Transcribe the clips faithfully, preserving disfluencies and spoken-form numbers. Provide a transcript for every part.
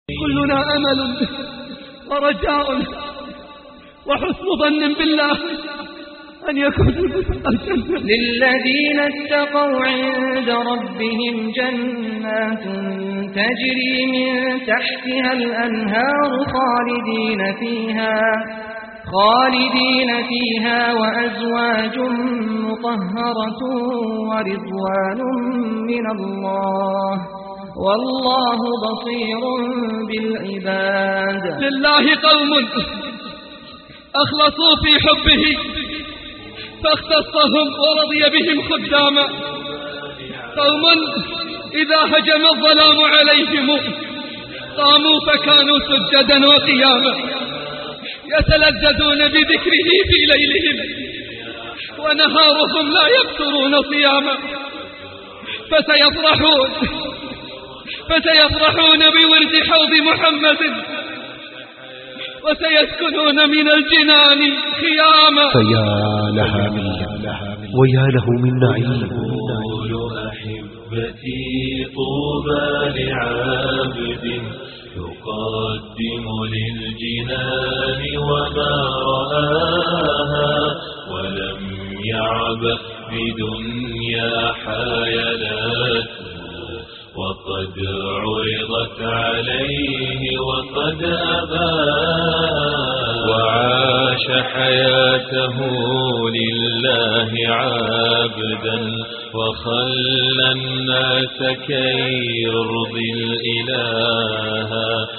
كلنا أمل ورجاء وحسن ظن بالله أن يكون الجنة. للذين اتقوا عند ربهم جنات تجري من تحتها الأنهار خالدين فيها خالدين فيها وأزواج مطهرة ورضوان من الله والله بصير بالعباد. لله قوم أخلصوا في حبه فاختصهم ورضي بهم خداما، قوم إذا هجم الظلام عليهم قاموا فكانوا سجدا وقياما، يتلذذون بذكره في ليلهم ونهارهم لا يفترون صياما، فسيفرحون فسيفرحون بورد حوض محمد وسيسكنون من الجنان خياما. فيا لها من لذة ويا له من نعيم. قول أحبتي طوبى لعابد يقدم للجنان وما رآها ولم يعبأ بدنيا حيلاته وقد عرضت عليه وقد أبى وعاش حياته لله عابدا وخلى الناس كي يرضي الإله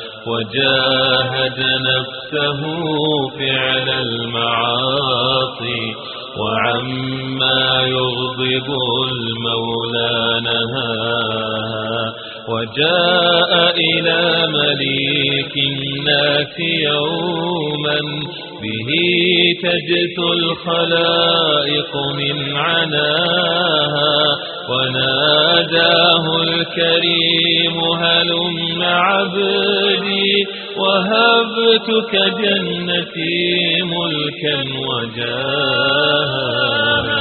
وجاهد نفسه فعل المعاصي وعما يغضب المولى نهاها وجاء إلى مليك الناس يوما به تجثو الخلائق من عناها وناداه الكريم هلم عبدي وهبتك جنتي ملكا وجاها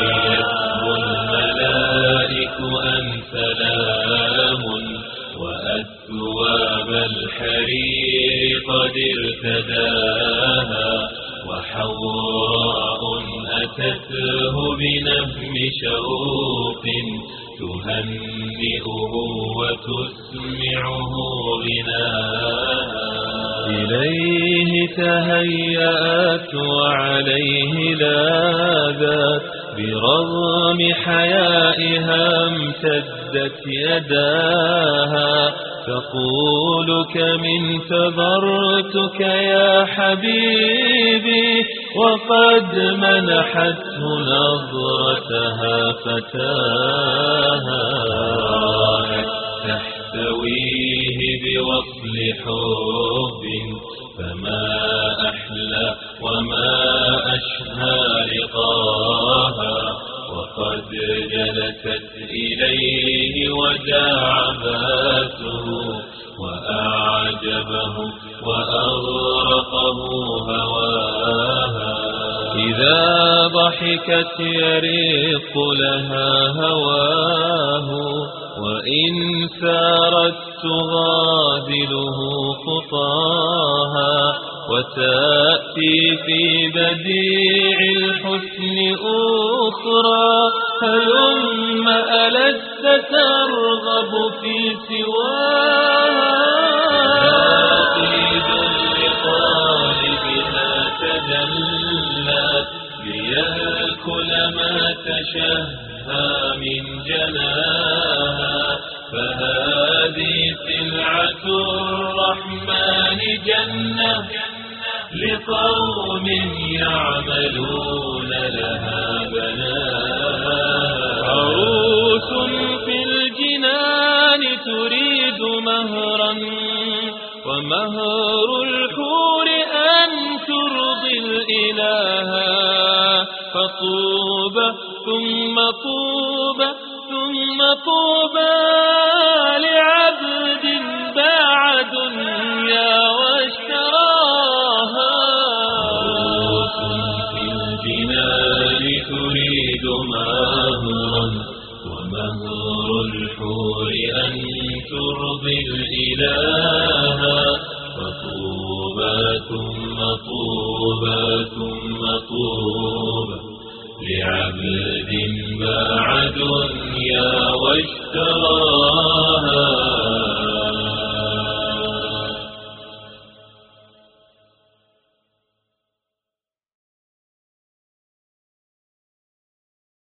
الملائك أن سلام وأثواب الحرير قد ارتداها وحوراء أتته بنهم شوق تهنئه وتسمعه غناها إليه تهيأت وعليه لاذت برغم حيائها امتدت يداها تقول كم انتظرتك يا حبيبي وقد منحته نظرتها فتاها تحتويه بوصل حب فما أحلى وما أشهى لقاها وقد جلست إليه ودعباته وأعجبه وأغرقه هواها إذا ضحكت يرق لها هواه وإن سارت تغادله خطاها وتأتي في بديع الحسن أخرى هلم ألست ترغب في سواها عيد لطالبها تجلت ليأكل ما تشهى من جناها فهذه سلعة الرحمن جنة لقوم يعملون لها بناها عروس في الجنان تريد مهرا ومهر الحور أن ترضي الإله فطوبى ثم طوبى ثم طوبى لعبد باع دنيا واشتراها عروس في الجنان تريد مهرا ومهر الحور أن ترضي الإله ثم طوبى ثم طوبى لعبد باع دنيا واشتراها